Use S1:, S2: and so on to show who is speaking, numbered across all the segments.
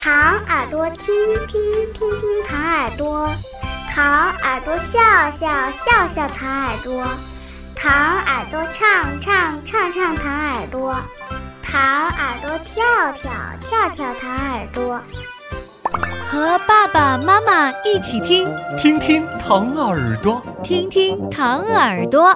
S1: 糖耳朵听听听听糖耳朵，糖耳朵笑笑笑笑糖耳朵，糖耳朵唱唱唱唱糖耳朵，糖耳朵跳跳跳跳糖耳朵。
S2: 和爸爸妈妈一起听，
S3: 听听糖耳朵，
S2: 听听糖耳朵。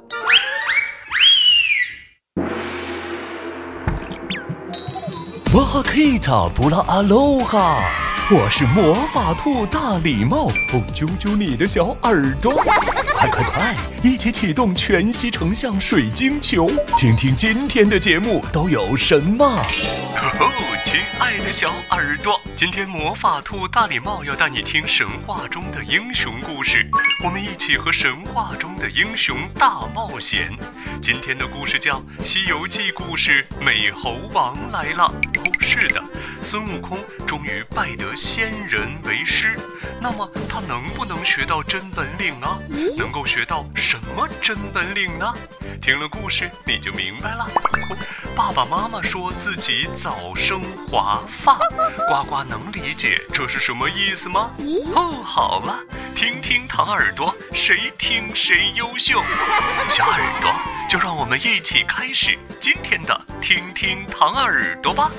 S3: 哇哈 Kita 布拉阿罗哈，我是魔法兔大礼帽，揪揪你的小耳朵，快快快，一起启动全息成像水晶球，听听今天的节目都有什么。亲爱的小耳朵，今天魔法兔大礼帽要带你听神话中的英雄故事，我们一起和神话中的英雄大冒险。今天的故事叫《西游记》故事美猴王来了。是的，孙悟空终于拜得仙人为师，那么他能不能学到真本领呢？能够学到什么真本领呢？听了故事你就明白了。爸爸妈妈说自己早生华发，呱呱能理解这是什么意思吗？好了，听听糖耳朵，谁听谁优秀。小耳朵，就让我们一起开始今天的听听糖耳朵吧。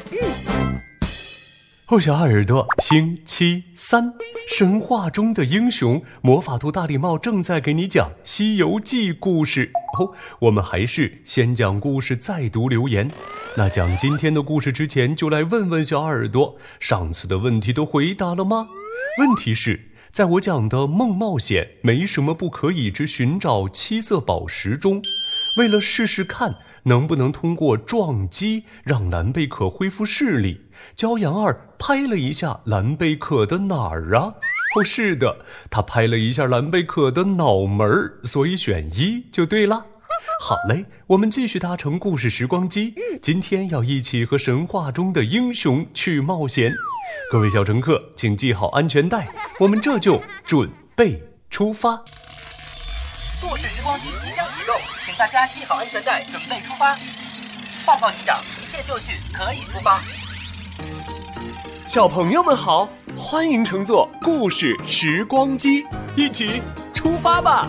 S3: 小耳朵，星期三，神话中的英雄魔法兔大礼帽正在给你讲《西游记》故事。我们还是先讲故事再读留言。那讲今天的故事之前，就来问问小耳朵，上次的问题都回答了吗？问题是，在我讲的梦冒险没什么不可以之寻找七色宝石中，为了试试看能不能通过撞击让蓝贝壳恢复视力，骄阳儿拍了一下蓝贝壳的哪儿啊？是的，他拍了一下蓝贝壳的脑门，所以选一就对了。好嘞，我们继续搭乘故事时光机，今天要一起和神话中的英雄去冒险。各位小乘客，请系好安全带，我们这就准备出发。
S4: 故事时光机即将启动，请大家系好安全带，准备出发。报告机长，一切就绪，可以出发。
S3: 小朋友们好，欢迎乘坐故事时光机，一起出发吧。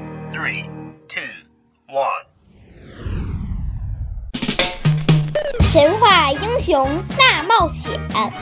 S4: 3、2、1。
S1: 神话英雄大冒险。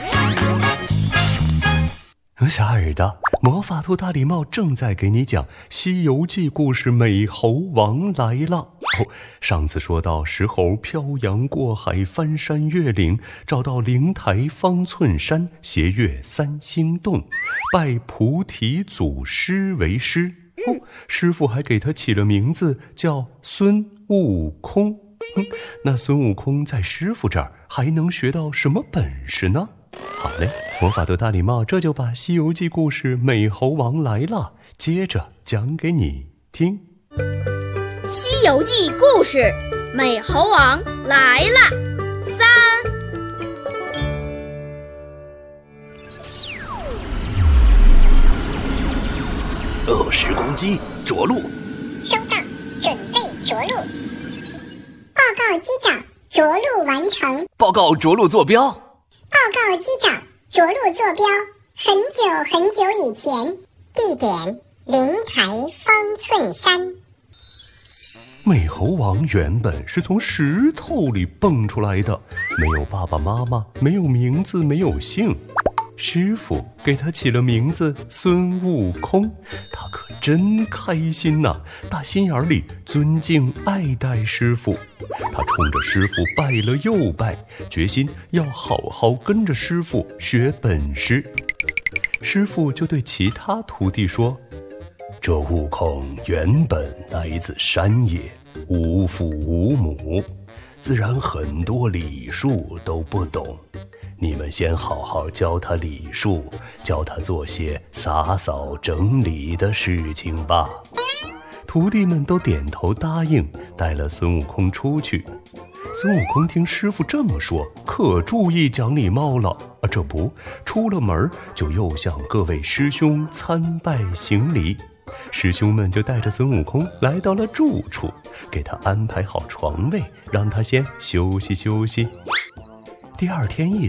S3: 小耳朵，魔法兔大礼帽正在给你讲《西游记》故事美猴王来了。上次说到石猴漂洋过海，翻山越岭，找到灵台方寸山，斜越三星洞，拜菩提祖师为师。师傅还给他起了名字叫孙悟空。那孙悟空在师傅这儿还能学到什么本事呢？好嘞，魔法兔大礼帽这就把《西游记》故事美猴王来了接着讲给你听。
S5: 西游记故事美猴王来了3。
S3: 时光机着陆。
S6: 收到，准备着陆。报告机长，着陆完成。
S3: 报告着陆坐标。
S6: 报告机长，着陆坐标很久很久以前，地点灵台方寸山。
S3: 美猴王原本是从石头里蹦出来的，没有爸爸妈妈，没有名字，没有姓。师傅给他起了名字孙悟空，他可真开心呐，打心眼里尊敬爱戴师傅。他冲着师傅拜了又拜，决心要好好跟着师傅学本事。师傅就对其他徒弟说，这悟空原本来自山野，无父无母，自然很多礼数都不懂，你们先好好教他礼数，教他做些洒扫整理的事情吧。徒弟们都点头答应，带了孙悟空出去。孙悟空听师傅这么说，可注意讲礼貌了这不，出了门就又向各位师兄参拜行礼。师兄们就带着孙悟空来到了住处，给他安排好床位，让他先休息休息。第二天一早，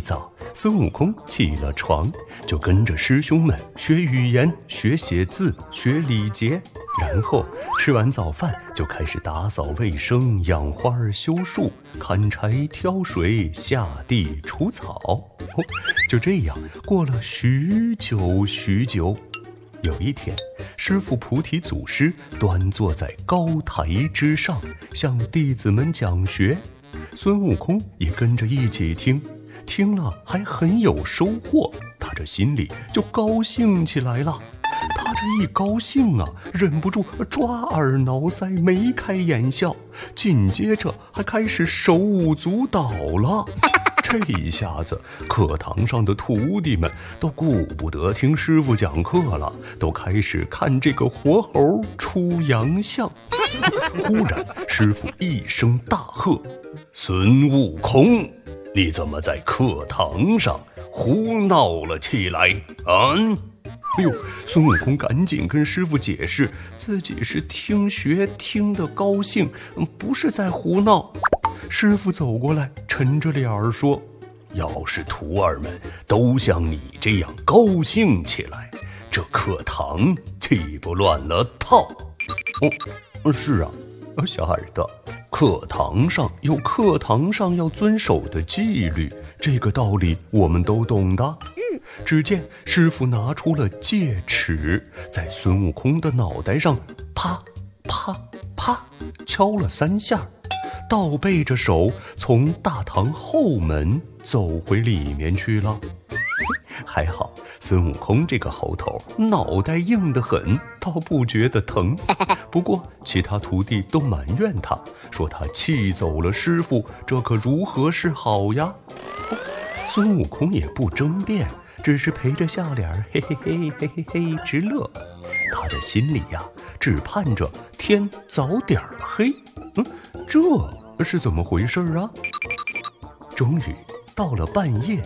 S3: 孙悟空起了床，就跟着师兄们学语言、学写字、学礼节，然后吃完早饭就开始打扫卫生、养花、修树、砍柴、挑水、下地、除草。就这样过了许久许久。有一天，师父菩提祖师端坐在高台之上，向弟子们讲学。孙悟空也跟着一起听，听了还很有收获，他这心里就高兴起来了。他这一高兴啊，忍不住抓耳挠腮，眉开眼笑，紧接着还开始手舞足蹈了。这一下子，课堂上的徒弟们都顾不得听师傅讲课了，都开始看这个活猴出洋相。忽然，师傅一声大喝：“孙悟空，你怎么在课堂上胡闹了起来啊？”哎呦，孙悟空赶紧跟师傅解释，自己是听学听得高兴，不是在胡闹。师傅走过来，沉着脸儿说：“要是徒儿们都像你这样高兴起来，这课堂岂不乱了套？”是啊，小耳朵，课堂上有课堂上要遵守的纪律，这个道理我们都懂的。只见师傅拿出了戒尺，在孙悟空的脑袋上啪啪啪敲了3下，倒背着手从大堂后门走回里面去了。还好孙悟空这个猴头脑袋硬得很，倒不觉得疼。不过其他徒弟都埋怨他，说他气走了师傅，这可如何是好呀？孙悟空也不争辩，只是陪着笑脸，嘿嘿嘿嘿嘿嘿直乐。他的心里呀，只盼着天早点黑。这是怎么回事啊？终于到了半夜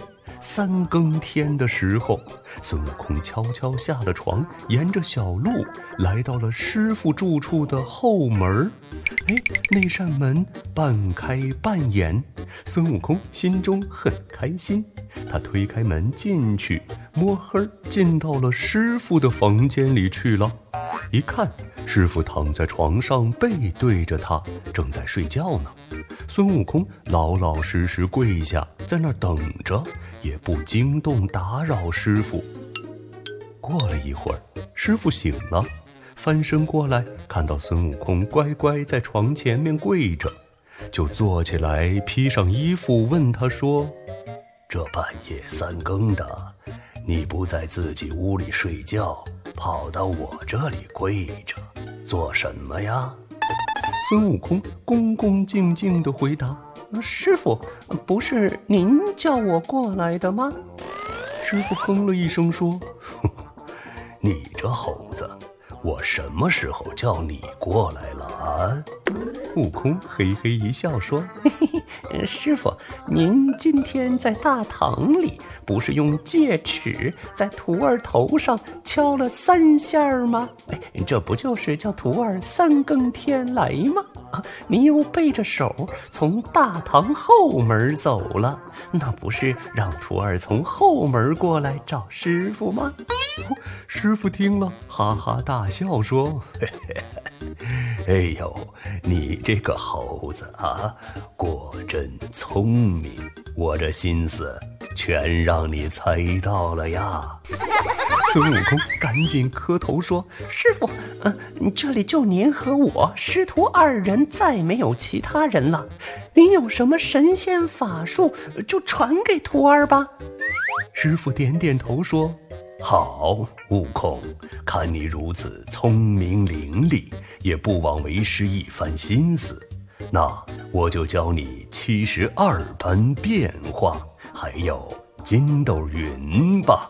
S3: 3更天的时候，孙悟空悄悄下了床，沿着小路来到了师傅住处的后门。那扇门半开半掩，孙悟空心中很开心。他推开门进去，摸黑进到了师傅的房间里去了。一看，师傅躺在床上，背对着他，正在睡觉呢。孙悟空老老实实跪下，在那儿等着，也不惊动打扰师傅。过了一会儿，师傅醒了，翻身过来，看到孙悟空乖乖在床前面跪着，就坐起来，披上衣服，问他说：“这半夜3更的，你不在自己屋里睡觉，跑到我这里跪着，做什么呀？”孙悟空恭恭敬敬地回答：“师傅，不是您叫我过来的吗？”师傅哼了一声说：“你这猴子，我什么时候叫你过来了啊？”悟空嘿嘿一笑说：“嘿嘿，师傅，您今天在大堂里不是用戒尺在徒儿头上敲了3下吗？这不就是叫徒儿3更天来吗？你又背着手从大堂后门走了，那不是让徒儿从后门过来找师傅吗？”师傅听了哈哈大笑说：“嘿嘿，哎呦，你这个猴子啊，果真聪明，我这心思全让你猜到了呀。”孙悟空赶紧磕头说：“师傅，这里就您和我师徒2人，再没有其他人了。您有什么神仙法术，就传给徒儿吧。”师傅点点头说：“好，悟空，看你如此聪明伶俐，也不枉为师一番心思，那我就教你72般变化，还有筋斗云吧。”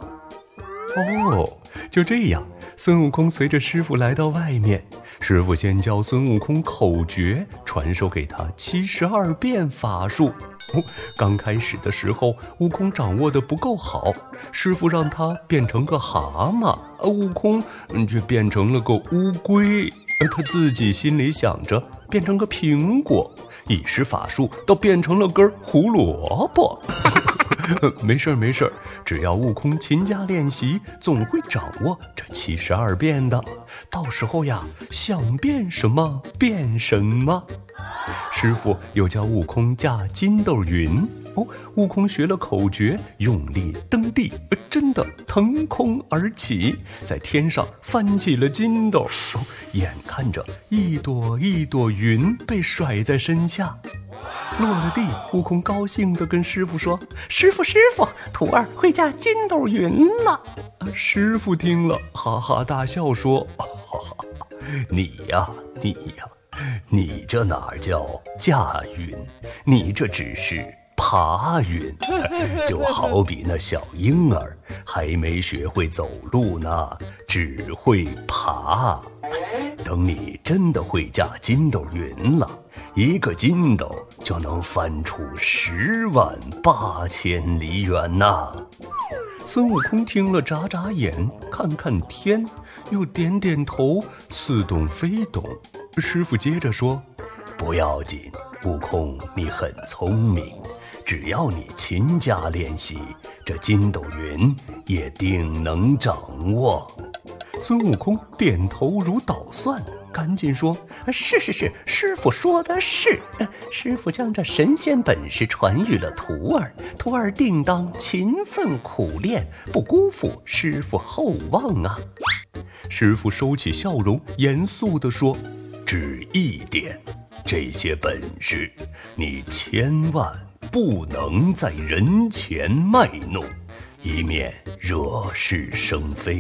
S3: 就这样，孙悟空随着师傅来到外面，师傅先教孙悟空口诀，传授给他72变法术。刚开始的时候，悟空掌握的不够好，师傅让他变成个蛤蟆，悟空却变成了个乌龟，他自己心里想着变成个苹果，一时法术倒变成了根胡萝卜。 没事没事，只要悟空勤加练习，总会掌握这72变的。到时候呀，想变什么变什么。师傅又教悟空驾筋斗云。悟空学了口诀，用力蹬地，真的腾空而起，在天上翻起了筋斗。眼看着一朵一朵云被甩在身下，落了地，悟空高兴地跟师傅说：“师傅，徒儿会驾筋斗云了。”师傅听了，哈哈大笑说：“你呀，你这哪叫驾云？你这只是爬云，就好比那小婴儿还没学会走路呢，只会爬。等你真的会驾筋斗云了，一个筋斗就能翻出108000里远呐。”孙悟空听了，眨眨眼，看看天，又点点头，似懂非懂。师傅接着说：“不要紧，悟空，你很聪明，只要你勤加练习，这筋斗云也定能掌握。”孙悟空点头如捣蒜，赶紧说：“是，师傅说的是。师傅将这神仙本事传予了徒儿，徒儿定当勤奋苦练，不辜负师傅厚望啊。”师傅收起笑容，严肃地说：“只一点，这些本事你千万不能在人前卖弄，以免惹是生非。”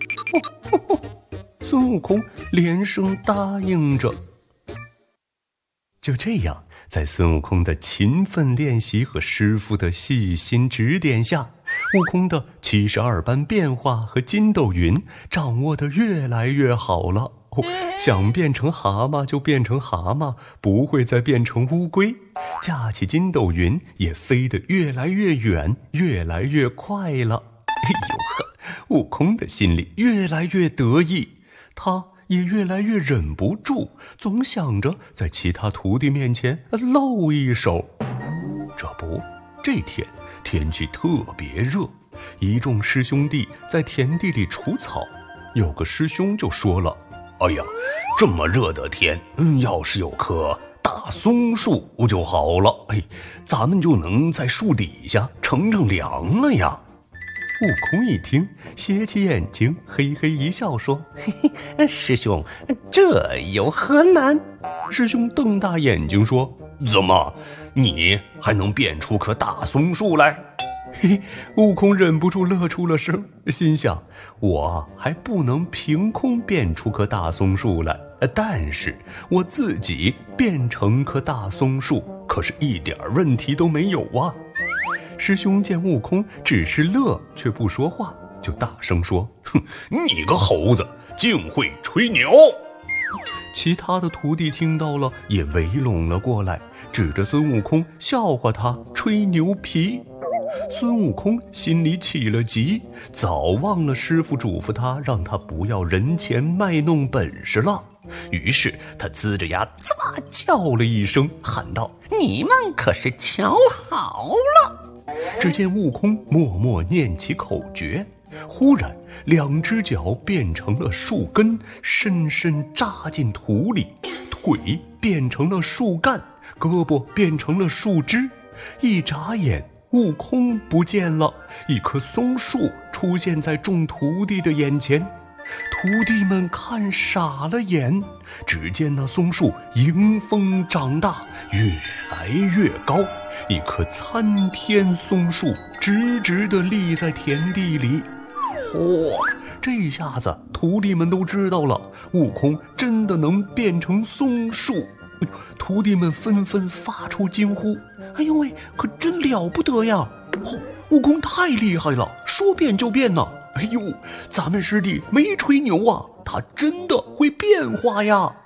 S3: 孙悟空连声答应着。就这样，在孙悟空的勤奋练习和师傅的细心指点下，悟空的72般变化和筋斗云掌握得越来越好了。想变成蛤蟆就变成蛤蟆，不会再变成乌龟。架起筋斗云也飞得越来越远，越来越快了。悟空的心里越来越得意，他也越来越忍不住，总想着在其他徒弟面前露一手。这天天气特别热，一众师兄弟在田地里除草，有个师兄就说了：“哎呀，这么热的天，要是有棵大松树就好了，咱们就能在树底下乘凉了呀。”悟空一听，斜起眼睛，嘿嘿一笑，说：“嘿嘿，师兄，这有何难？”师兄瞪大眼睛说：“怎么，你还能变出棵大松树来？”嘿，悟空忍不住乐出了声，心想：我还不能凭空变出棵大松树来，但是我自己变成棵大松树，可是一点问题都没有啊。师兄见悟空只是乐却不说话，就大声说：“哼，你个猴子，竟会吹牛！”其他的徒弟听到了，也围拢了过来，指着孙悟空笑话他吹牛皮。孙悟空心里起了急，早忘了师傅嘱咐他，让他不要人前卖弄本事了。于是他呲着牙滋哇叫了一声，喊道：“你们可是瞧好了！”只见悟空默默念起口诀，忽然2只脚变成了树根，深深扎进土里，腿变成了树干，胳膊变成了树枝。一眨眼，悟空不见了，一棵松树出现在众徒弟的眼前。徒弟们看傻了眼，只见那松树迎风长大，越来越高，一棵参天松树直直地立在田地里。这下子徒弟们都知道了，悟空真的能变成松树。徒弟们纷纷发出惊呼：“哎呦喂，可真了不得呀！悟空太厉害了，说变就变呢！哎呦，咱们师弟没吹牛啊，他真的会变化呀！”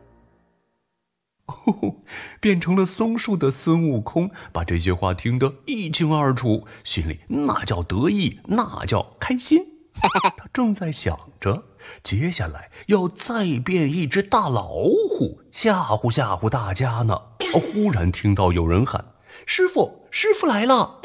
S3: 变成了松树的孙悟空把这些话听得一清二楚，心里那叫得意，那叫开心。他正在想着接下来要再变一只大老虎吓唬吓唬大家呢，忽然听到有人喊：“师傅，师傅来了！”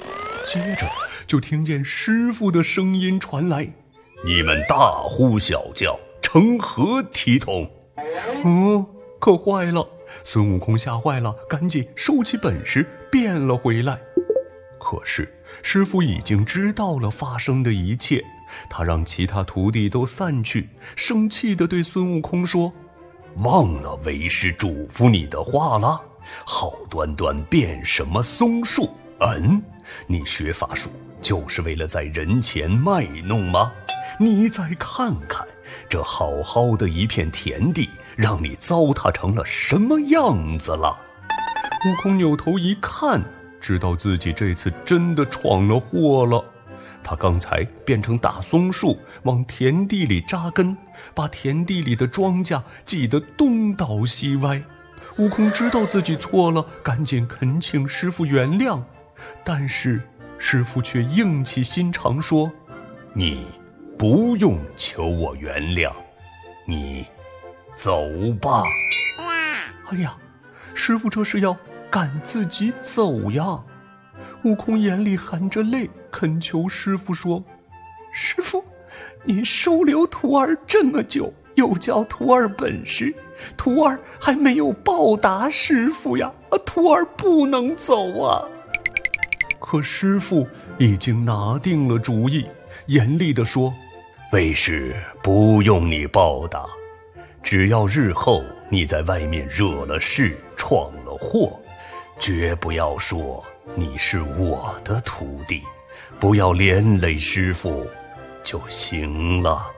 S3: 接着就听见师傅的声音传来：“你们大呼小叫，成何体统？”可坏了！孙悟空吓坏了，赶紧收起本事变了回来。可是师傅已经知道了发生的一切，他让其他徒弟都散去，生气地对孙悟空说：“忘了为师嘱咐你的话了，好端端变什么松树？你学法术就是为了在人前卖弄吗？你再看看这好好的一片田地，让你糟蹋成了什么样子了？”悟空扭头一看，知道自己这次真的闯了祸了。他刚才变成大松树，往田地里扎根，把田地里的庄稼挤得东倒西歪。悟空知道自己错了，赶紧恳请师父原谅，但是师父却硬起心肠说：“你不用求我原谅，你走吧。”哎呀，师父这是要赶自己走呀！悟空眼里含着泪，恳求师父说：“师父，您收留徒儿这么久，又教徒儿本事，徒儿还没有报答师父呀，徒儿不能走啊！”可师父已经拿定了主意，严厉地说：“为师不用你报答，只要日后你在外面惹了事，闯了祸，绝不要说你是我的徒弟，不要连累师父就行了。”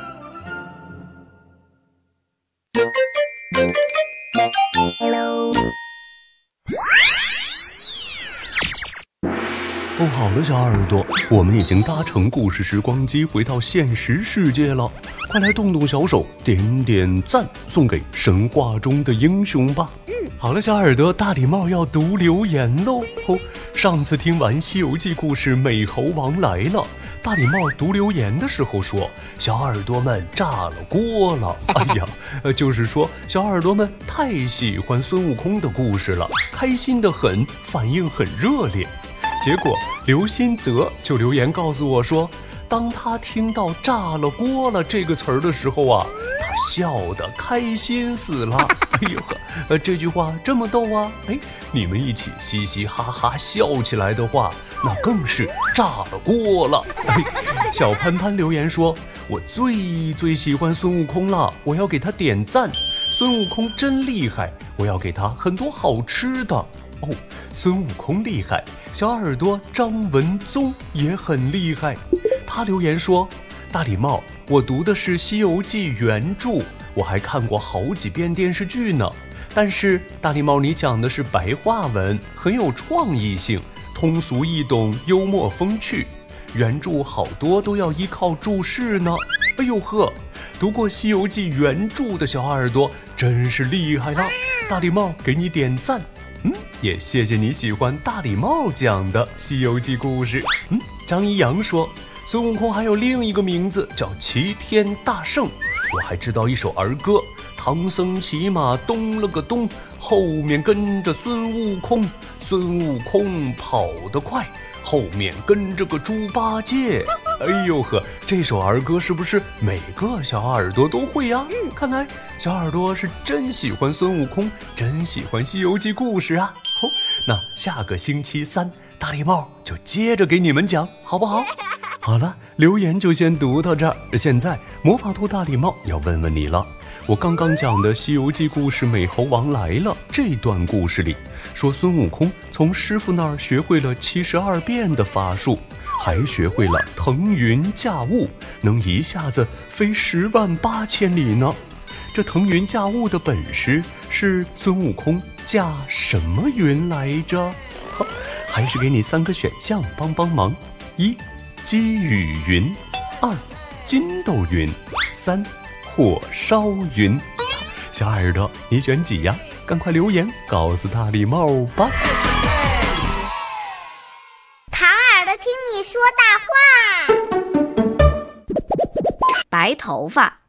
S3: 好了，小耳朵，我们已经搭乘故事时光机回到现实世界了，快来动动小手，点点赞，送给神话中的英雄吧。好了，小耳朵，大礼帽要读留言喽。上次听完《西游记》故事《美猴王来了》，大礼帽读留言的时候说，小耳朵们炸了锅了。哎呀，就是说小耳朵们太喜欢孙悟空的故事了，开心得很，反应很热烈。结果刘新泽就留言告诉我说，当他听到炸了锅了这个词儿的时候啊，他笑得开心死了。哎呦呵，这句话这么逗啊，你们一起嘻嘻哈哈笑起来的话，那更是炸了锅了。小潘潘留言说，我最喜欢孙悟空了，我要给他点赞，孙悟空真厉害，我要给他很多好吃的。孙悟空厉害，小耳朵张文宗也很厉害。他留言说，大礼帽，我读的是《西游记》原著，我还看过好几遍电视剧呢。但是大礼帽，你讲的是白话文，很有创意性，通俗易懂，幽默风趣。原著好多都要依靠注释呢。哎呦呵，读过《西游记》原著的小耳朵真是厉害了，大礼帽给你点赞。也谢谢你喜欢大礼帽讲的《西游记》故事。张一阳说，孙悟空还有另一个名字叫齐天大圣。我还知道一首儿歌，唐僧骑马咚了个咚，后面跟着孙悟空，孙悟空跑得快，后面跟着个猪八戒。哎呦呵，这首儿歌是不是每个小耳朵都会呀？看来小耳朵是真喜欢孙悟空，真喜欢西游记故事啊。那下个星期三大礼帽就接着给你们讲，好不好？好了，留言就先读到这儿。现在魔法兔大礼帽要问问你了，我刚刚讲的西游记故事美猴王来了这段故事里说，孙悟空从师傅那儿学会了72变的法术，还学会了腾云驾雾，能一下子飞108000里呢。这腾云驾雾的本事是孙悟空驾什么云来着？还是给你3个选项帮忙：1. 积雨云，2. 筋斗云，3. 火烧云。小耳朵，你选几呀？赶快留言告诉大礼帽吧。
S1: 唐耳朵听你说大话。
S5: 白头发。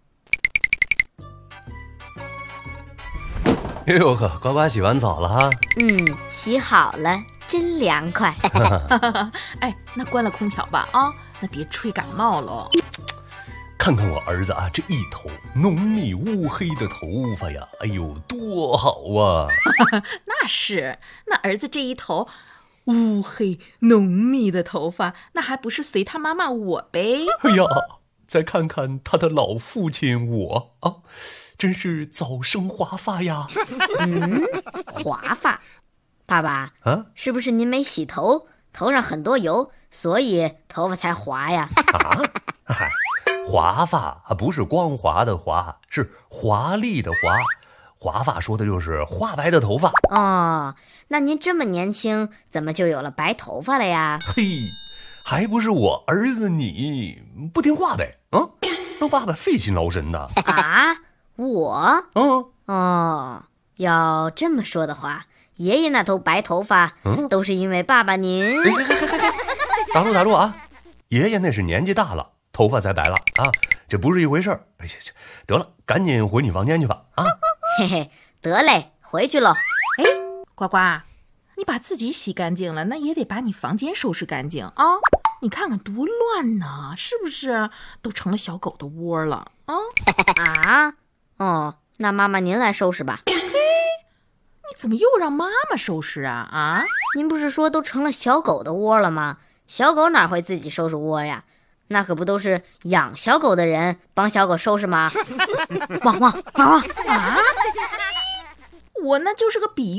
S3: 哎呦呵，呱呱洗完澡了哈？
S2: 洗好了。 真凉快。
S7: 哎，那关了空调吧啊，那别吹感冒了。
S3: 看看我儿子啊，这一头浓密乌黑的头发呀，哎呦，多好啊！
S7: 那是，那儿子这一头乌黑浓密的头发，那还不是随他妈妈我呗？
S3: 哎呀，再看看他的老父亲我啊，真是早生华发呀！
S2: 华发，爸爸
S3: 啊，
S2: 是不是您没洗头，头上很多油，所以头发才滑呀？
S3: 啊，嗨，华发不是光滑的滑，是华丽的华。华发说的就是花白的头发。
S2: 哦，那您这么年轻，怎么就有了白头发了呀？
S3: 嘿，还不是我儿子你不听话呗？啊，让爸爸费心劳神的。
S2: 啊，我？
S3: 嗯，
S2: 哦，要这么说的话，爷爷那头白头发，都是因为爸爸您。
S3: 打住啊！爷爷那是年纪大了，头发才白了啊，这不是一回事儿。哎呀，得了，赶紧回你房间去吧啊！
S2: 嘿嘿，得嘞，回去喽。
S7: 哎，呱呱，你把自己洗干净了，那也得把你房间收拾干净啊！你看看多乱呢，是不是都成了小狗的窝了啊？
S2: 啊，哦，那妈妈您来收拾吧。
S7: 嘿，你怎么又让妈妈收拾啊？啊，
S2: 您不是说都成了小狗的窝了吗？小狗哪会自己收拾窝呀？那可不都是养小狗的人帮小狗收拾吗？汪汪汪汪
S7: 啊！我那就是个比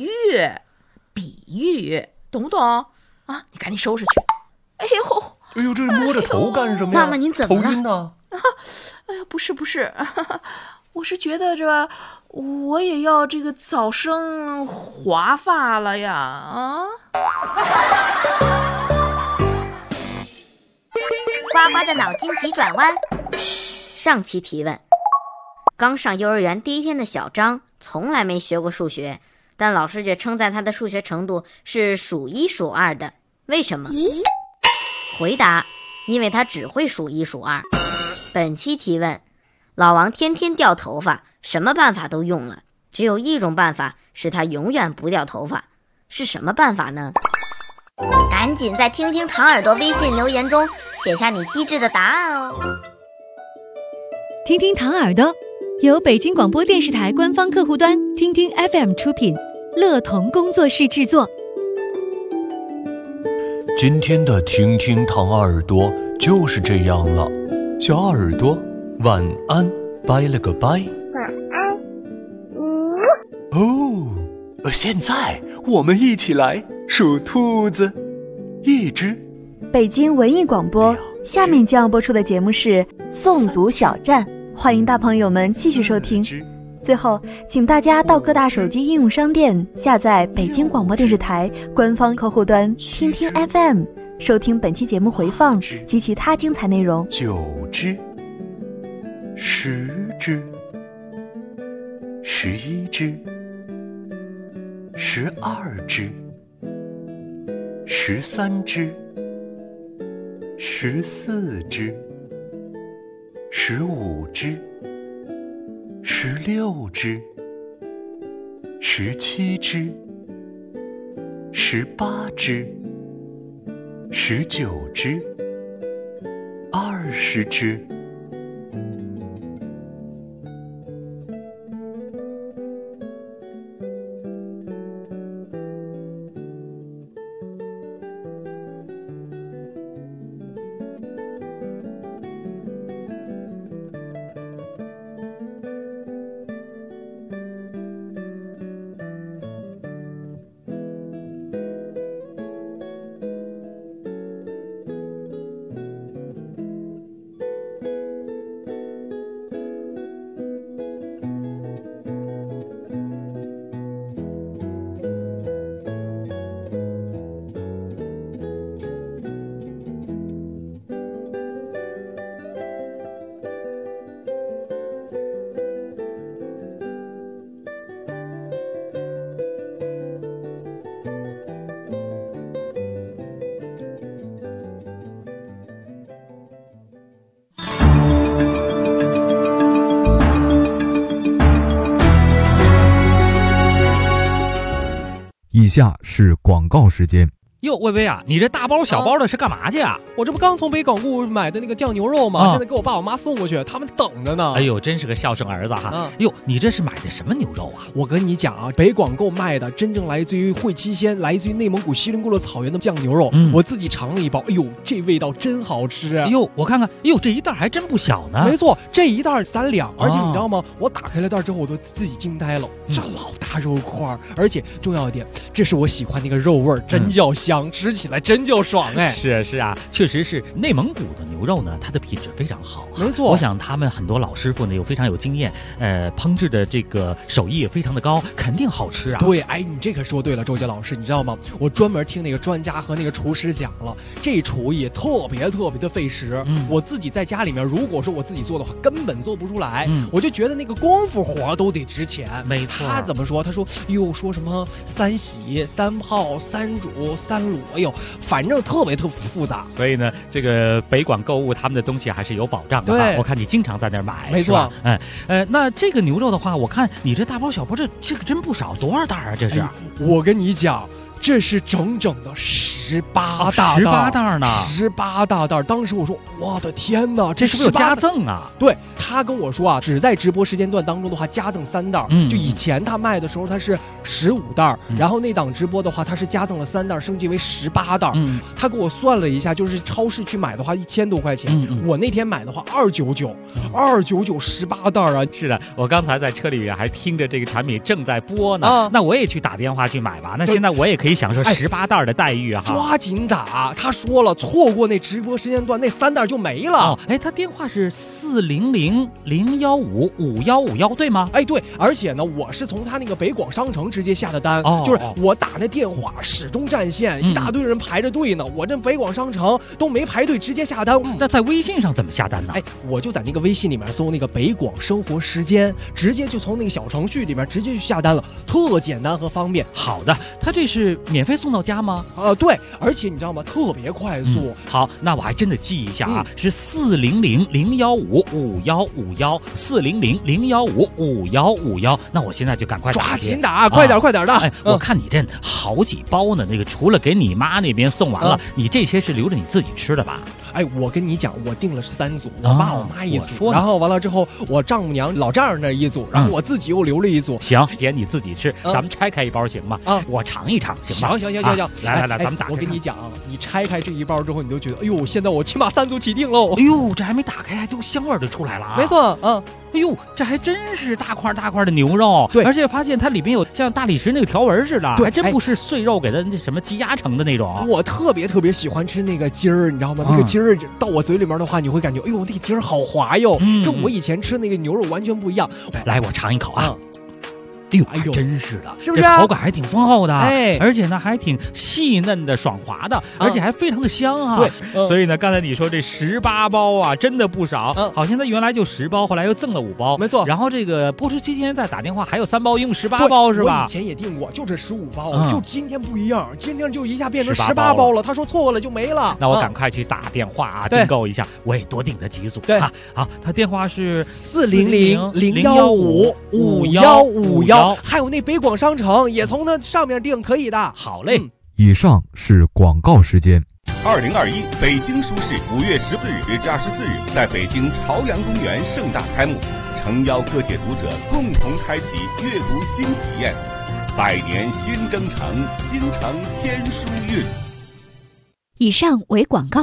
S7: 喻，懂不懂啊？你赶紧收拾去。哎呦，
S3: 这摸着头干什么呀？
S2: 妈妈您怎么了？
S3: 头晕呢？
S7: 哎呀，不是，我是觉得这我也要这个早生华发了呀啊！
S1: 呱呱的脑筋急转弯。
S2: 上期提问：刚上幼儿园第一天的小张从来没学过数学，但老师却称赞他的数学程度是数一数二的，为什么？回答：因为他只会数一数二。本期提问：老王天天掉头发，什么办法都用了，只有一种办法使他永远不掉头发，是什么办法呢？
S1: 赶紧在听听糖耳朵微信留言中写下你机智的答案哦。
S2: 听听糖耳朵由北京广播电视台官方客户端听听 FM 出品，乐童工作室制作。
S3: 今天的听听糖耳朵就是这样了，小耳朵晚安，拜了个拜。
S1: 晚安。
S3: 哦，现在我们一起来数兔子，一只。
S8: 北京文艺广播，下面将要播出的节目是诵读小站，欢迎大朋友们继续收听。最后，请大家到各大手机应用商店下载北京广播电视台官方客户端听听 FM， 收听本期节目回放及其他精彩内容。
S3: 9只，10只，11只，12只，13只，14只，15只，16只，17只，18只，19只，20只。
S9: 以下是广告时间。 哟，薇薇啊，你这大包小包的是干嘛去啊？
S10: 我这不刚从北港故买的那个酱牛肉吗？现在给我爸我妈送过去，他们等着呢。
S9: 哎呦，真是个孝顺儿子哈！哟，你这是买的什么牛肉啊？
S10: 我跟你讲啊，北广购卖的真正来自于会期鲜，来自于内蒙古锡林郭勒草原的酱牛肉，我自己尝了一包，哎呦，这味道真好吃！
S9: 哎呦，我看看，哎呦，这一袋还真不小呢。
S10: 没错，这一袋3两，而且你知道吗？我打开了袋之后，我都自己惊呆了，这老大肉块，而且重要一点，这是我喜欢那个肉味，真叫香，吃起来真叫爽哎！
S9: 是啊，确实是内蒙古的牛肉呢，它的品质非常好。
S10: 没错，
S9: 我想他们很多老师傅呢又非常有经验，烹制的这个手艺也非常的高，肯定好吃啊。
S10: 对，哎，你这可说对了，周杰老师，你知道吗？我专门听那个专家和那个厨师讲了，这厨艺特别的费时。我自己在家里面，如果说我自己做的话，根本做不出来。我就觉得那个功夫活都得值钱。
S9: 没错。
S10: 他怎么说？他说，哟，说什么3洗、3泡、3煮、3卤，哎呦，反正特别复杂。
S9: 所以呢，这个北广购物他们的东西还是有保障的。对，我看你经常在那儿买。
S10: 没错。
S9: 那这个牛肉的话，我看你这大包小包，这个真不少，多少袋啊？这是？
S10: 我跟你讲。这是整整的18
S9: 袋呢
S10: ，18大袋。当时我说，我的天哪，
S9: 这是不是有加赠啊？
S10: 对，他跟我说啊，只在直播时间段当中的话，加赠3袋。就以前他卖的时候，他是15袋，然后那档直播的话，他是加赠了3袋，升级为18袋。他给我算了一下，就是超市去买的话1000多块钱，我那天买的话299，29918袋啊！
S9: 是的，我刚才在车里面还听着这个产品正在播呢，那我也去打电话去买吧。那现在我也可以享受18袋的待遇啊！
S10: 抓紧打！他说了，错过那直播时间段，那3袋就没了。
S9: 他电话是400-015-5151，对吗？
S10: 对，而且呢，我是从他那个北广商城直接下的单，就是我打那电话始终占线，一大堆人排着队呢。我这北广商城都没排队，直接下单。
S9: 那在微信上怎么下单呢？
S10: 我就在那个微信里面搜那个北广生活时间，直接就从那个小程序里面直接去下单了，特简单和方便。
S9: 好的，他这是免费送到家吗？
S10: 对，而且你知道吗？特别快速。
S9: 好，那我还真的记一下啊，是400-015-5151，400-015-5151。那我现在就赶快
S10: 抓紧打，快点的。
S9: 我看你这好几包呢，那个除了给你妈那边送完了，你这些是留着你自己吃的吧？
S10: 我跟你讲，我订了3组，我爸我妈一组，然后完了之后，我丈母娘老丈人那一组，然后我自己又留了一组。
S9: 行，姐你自己吃，咱们拆开一包行吗？我尝一尝行吗？
S10: 行，
S9: 来，咱们打开。
S10: 我跟你讲，你拆开这一包之后，你就觉得，哎呦，现在我起码3组起订喽。
S9: 哎呦，这还没打开，还都香味就出来了啊！
S10: 没错，
S9: 哎呦，这还真是大块的牛肉，
S10: 对，
S9: 而且发现它里面有像大理石那个条纹似的，还真不是碎肉给它那什么积压成的那种。
S10: 我特别喜欢吃那个筋儿，你知道吗？那个筋儿到我嘴里面的话，你会感觉，哎呦，那个筋儿好滑哟，跟我以前吃那个牛肉完全不一样。
S9: 来，我尝一口啊。哎呦，真是的，
S10: 是不是？
S9: 这口感还挺丰厚的，而且呢还挺细嫩的、爽滑的，而且还非常的香啊。
S10: 对，
S9: 所以呢，刚才你说这18包啊，真的不少。好像它原来就10包，后来又赠了5包，
S10: 没错。
S9: 然后这个播出期间再打电话还有3包，一共18包是吧？
S10: 我以前也订过，就这15包，就今天不一样，今天就一下变成18包了。他说错了就没了，
S9: 那我赶快去打电话啊，订购一下，我也多订了几组。
S10: 对，
S9: 好，他电话是
S10: 400-015-5151，还有那北广商城也从那上面订，可以的。
S9: 好嘞，
S11: 以上是广告时间。
S12: 2021北京书市5月14日至24日在北京朝阳公园盛大开幕，诚邀各界读者共同开启阅读新体验。100年新征程，京城天书韵。
S13: 以上为广告。